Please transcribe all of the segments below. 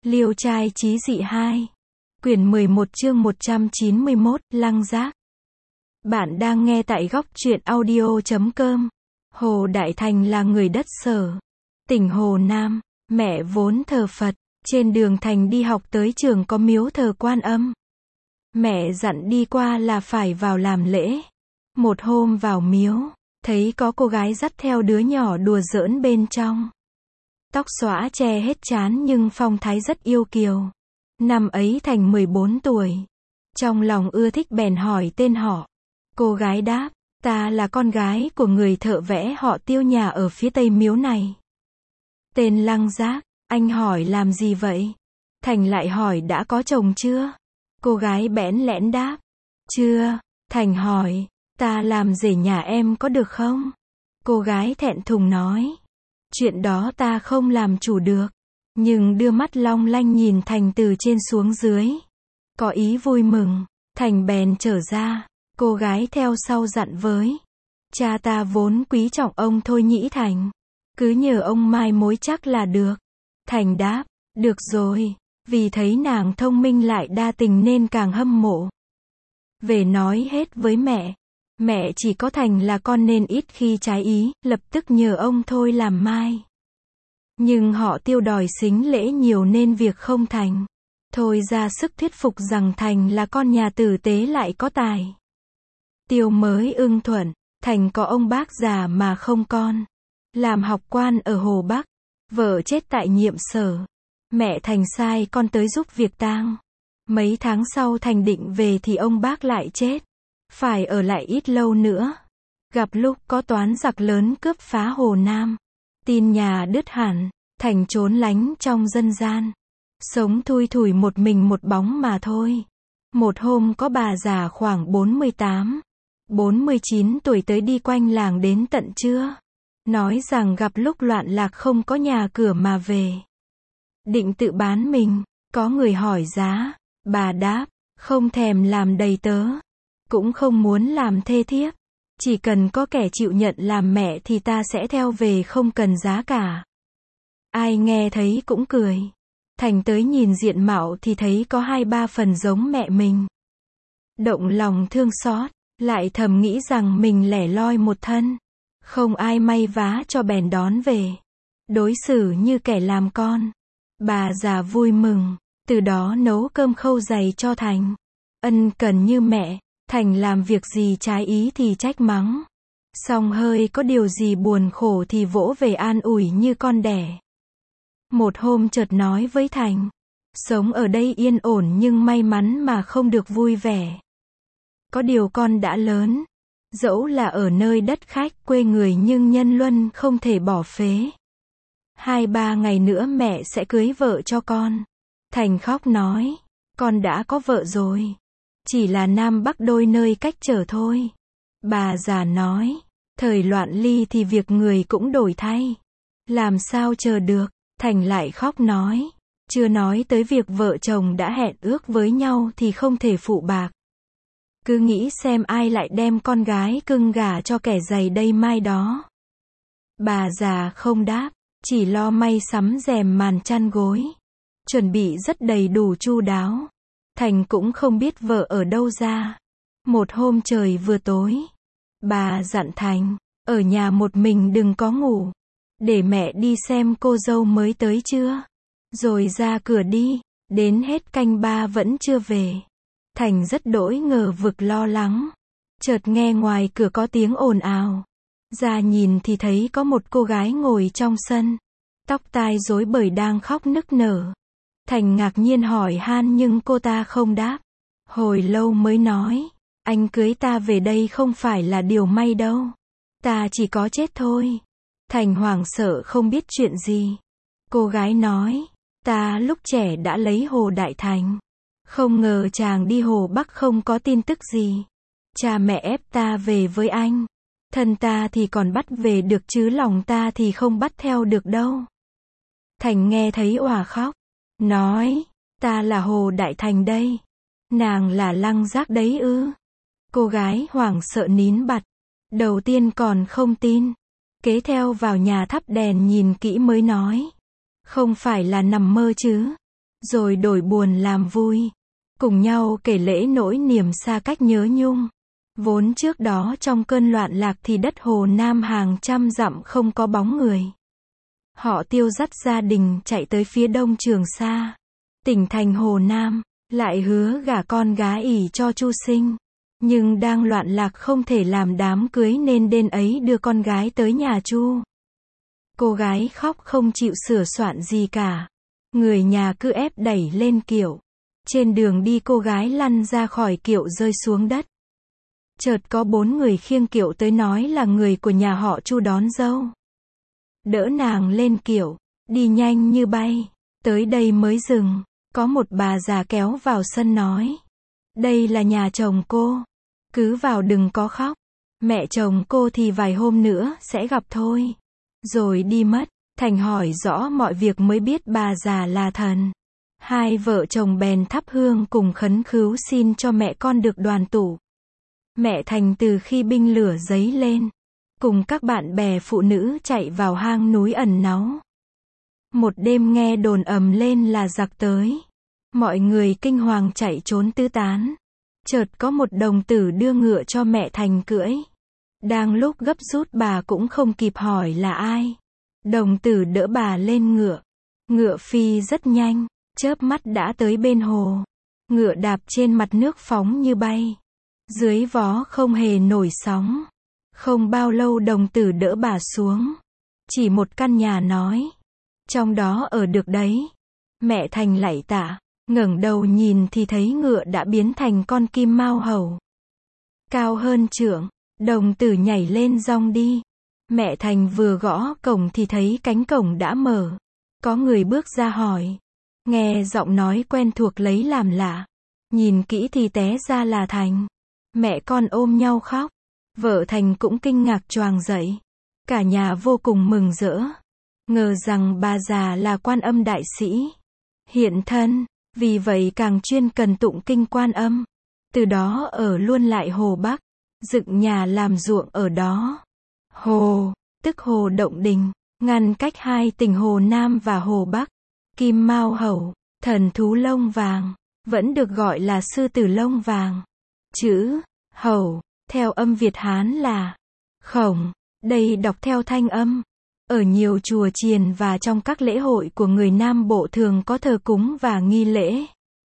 Liêu trai chí dị 2. Quyển 11 chương 191, Lăng Giác. Bạn đang nghe tại góc truyện audio.com. Hồ Đại Thành là người đất Sở, tỉnh Hồ Nam. Mẹ vốn thờ Phật. Trên đường Thành đi học tới trường có miếu thờ Quan Âm. Mẹ dặn đi qua là phải vào làm lễ. Một hôm vào miếu, thấy có cô gái dắt theo đứa nhỏ đùa giỡn bên trong. Tóc xõa che hết trán nhưng phong thái rất yêu kiều. Năm ấy Thành 14 tuổi. Trong lòng ưa thích bèn hỏi tên họ. Cô gái đáp, ta là con gái của người thợ vẽ họ Tiêu nhà ở phía tây miếu này. Tên Lăng Giác. Anh hỏi làm gì vậy? Thành lại hỏi đã có chồng chưa? Cô gái bẽn lẽn đáp, chưa. Thành hỏi, ta làm rể nhà em có được không? Cô gái thẹn thùng nói, chuyện đó ta không làm chủ được. Nhưng đưa mắt long lanh nhìn Thành từ trên xuống dưới. Có ý vui mừng. Thành bèn trở ra. Cô gái theo sau dặn với, cha ta vốn quý trọng ông thôi nhĩ Thành. Cứ nhờ ông mai mối chắc là được. Thành đáp, được rồi. Vì thấy nàng thông minh lại đa tình nên càng hâm mộ. Về nói hết với mẹ. Mẹ chỉ có Thành là con nên ít khi trái ý, lập tức nhờ ông thôi làm mai. Nhưng họ Tiêu đòi sính lễ nhiều nên việc không thành. Thôi ra sức thuyết phục rằng Thành là con nhà tử tế lại có tài. Tiêu mới ưng thuận. Thành có ông bác già mà không con. Làm học quan ở Hồ Bắc. Vợ chết tại Nhiệm Sở. Mẹ Thành sai con tới giúp việc tang. Mấy tháng sau Thành định về thì ông bác lại chết. Phải ở lại ít lâu nữa. Gặp lúc có toán giặc lớn cướp phá Hồ Nam. Tin nhà đứt hẳn. Thành trốn lánh trong dân gian. Sống thui thủi một mình một bóng mà thôi. Một hôm có bà già khoảng 48, 49 tuổi tới đi quanh làng đến tận trưa. Nói rằng gặp lúc loạn lạc không có nhà cửa mà về. Định tự bán mình. Có người hỏi giá. Bà đáp, không thèm làm đầy tớ. Cũng không muốn làm thê thiếp. Chỉ cần có kẻ chịu nhận làm mẹ thì ta sẽ theo về không cần giá cả. Ai nghe thấy cũng cười. Thành tới nhìn diện mạo thì thấy có 2-3 phần giống mẹ mình. Động lòng thương xót, lại thầm nghĩ rằng mình lẻ loi một thân. Không ai may vá cho bèn đón về. Đối xử như kẻ làm con. Bà già vui mừng, từ đó nấu cơm khâu giày cho Thành. Ân cần như mẹ, Thành làm việc gì trái ý thì trách mắng. Song hơi có điều gì buồn khổ thì vỗ về an ủi như con đẻ. Một hôm chợt nói với Thành, sống ở đây yên ổn nhưng may mắn mà không được vui vẻ. Có điều con đã lớn, dẫu là ở nơi đất khách quê người nhưng nhân luân không thể bỏ phế. 2-3 ngày nữa mẹ sẽ cưới vợ cho con. Thành khóc nói, con đã có vợ rồi. Chỉ là Nam Bắc đôi nơi cách trở thôi. Bà già nói, thời loạn ly thì việc người cũng đổi thay. Làm sao chờ được. Thành lại khóc nói, chưa nói tới việc vợ chồng đã hẹn ước với nhau thì không thể phụ bạc. Cứ nghĩ xem ai lại đem con gái cưng gả cho kẻ giày đây mai đó. Bà già không đáp, chỉ lo may sắm rèm màn chăn gối. Chuẩn bị rất đầy đủ chu đáo. Thành cũng không biết vợ ở đâu ra. Một hôm trời vừa tối. Bà dặn Thành, ở nhà một mình đừng có ngủ. Để mẹ đi xem cô dâu mới tới chưa. Rồi ra cửa đi. Đến hết canh 3 vẫn chưa về. Thành rất đỗi ngờ vực lo lắng. Chợt nghe ngoài cửa có tiếng ồn ào. Ra nhìn thì thấy có một cô gái ngồi trong sân. Tóc tai rối bời đang khóc nức nở. Thành ngạc nhiên hỏi han nhưng cô ta không đáp. Hồi lâu mới nói, anh cưới ta về đây không phải là điều may đâu. Ta chỉ có chết thôi. Thành hoảng sợ không biết chuyện gì. Cô gái nói, ta lúc trẻ đã lấy Hồ Đại Thành. Không ngờ chàng đi Hồ Bắc không có tin tức gì. Cha mẹ ép ta về với anh. Thân ta thì còn bắt về được chứ lòng ta thì không bắt theo được đâu. Thành nghe thấy òa khóc. Nói, ta là Hồ Đại Thành đây. Nàng là Lăng Giác đấy ư. Cô gái hoảng sợ nín bặt. Đầu tiên còn không tin. Kế theo vào nhà thắp đèn nhìn kỹ mới nói. Không phải là nằm mơ chứ. rồi đổi buồn làm vui, cùng nhau kể lễ nỗi niềm xa cách nhớ nhung. Vốn trước đó trong cơn loạn lạc thì đất Hồ Nam hàng trăm dặm không có bóng người. Họ tiêu dắt gia đình chạy tới phía đông Trường Sa, tỉnh thành Hồ Nam, lại hứa gả con gái ỷ cho Chu Sinh. Nhưng đang loạn lạc không thể làm đám cưới nên đêm ấy đưa con gái tới nhà Chu. Cô gái khóc không chịu sửa soạn gì cả. Người nhà cứ ép đẩy lên kiệu. Trên đường đi cô gái lăn ra khỏi kiệu rơi xuống đất. Chợt có 4 người khiêng kiệu tới nói là người của nhà họ Chu đón dâu. Đỡ nàng lên kiệu, đi nhanh như bay. Tới đây mới dừng, có một bà già kéo vào sân nói. Đây là nhà chồng cô. Cứ vào đừng có khóc. Mẹ chồng cô thì vài hôm nữa sẽ gặp thôi. Rồi đi mất. Thành hỏi rõ mọi việc mới biết bà già là thần. Hai vợ chồng bèn thắp hương cùng khấn khứu xin cho mẹ con được đoàn tụ. Mẹ Thành từ khi binh lửa dấy lên, cùng các bạn bè phụ nữ chạy vào hang núi ẩn náu. Một đêm nghe đồn ầm lên là giặc tới. Mọi người kinh hoàng chạy trốn tứ tán. Chợt có một đồng tử đưa ngựa cho mẹ Thành cưỡi. Đang lúc gấp rút bà cũng không kịp hỏi là ai. Đồng tử đỡ bà lên ngựa. Ngựa phi rất nhanh, chớp mắt đã tới bên hồ. Ngựa đạp trên mặt nước phóng như bay. Dưới vó không hề nổi sóng. Không bao lâu đồng tử đỡ bà xuống. Chỉ một căn nhà nói. Trong đó ở được đấy. Mẹ Thành lạy tạ, ngẩng đầu nhìn thì thấy ngựa đã biến thành con kim mao hầu. Cao hơn trượng, đồng tử nhảy lên dong đi. Mẹ Thành vừa gõ cổng thì thấy cánh cổng đã mở. Có người bước ra hỏi. Nghe giọng nói quen thuộc lấy làm lạ. Nhìn kỹ thì té ra là Thành. Mẹ con ôm nhau khóc. Vợ Thành cũng kinh ngạc choàng dậy. Cả nhà vô cùng mừng rỡ. Ngờ rằng bà già là Quan Âm đại sĩ. Hiện thân, vì vậy càng chuyên cần tụng kinh Quan Âm. Từ đó ở luôn lại Hồ Bắc. Dựng nhà làm ruộng ở đó. Hồ, tức Hồ Động Đình, ngăn cách hai tỉnh Hồ Nam và Hồ Bắc. Kim Mao Hầu, thần thú lông vàng, vẫn được gọi là sư tử lông vàng. Chữ Hầu, theo âm Việt Hán là Khổng, đây đọc theo thanh âm. Ở nhiều chùa chiền và trong các lễ hội của người Nam Bộ thường có thờ cúng và nghi lễ.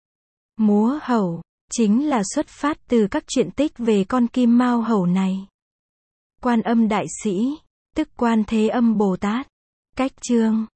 Múa hầu, chính là xuất phát từ các truyện tích về con Kim Mao Hầu này. Quan Âm đại sĩ, tức Quan Thế Âm Bồ Tát. Cách chương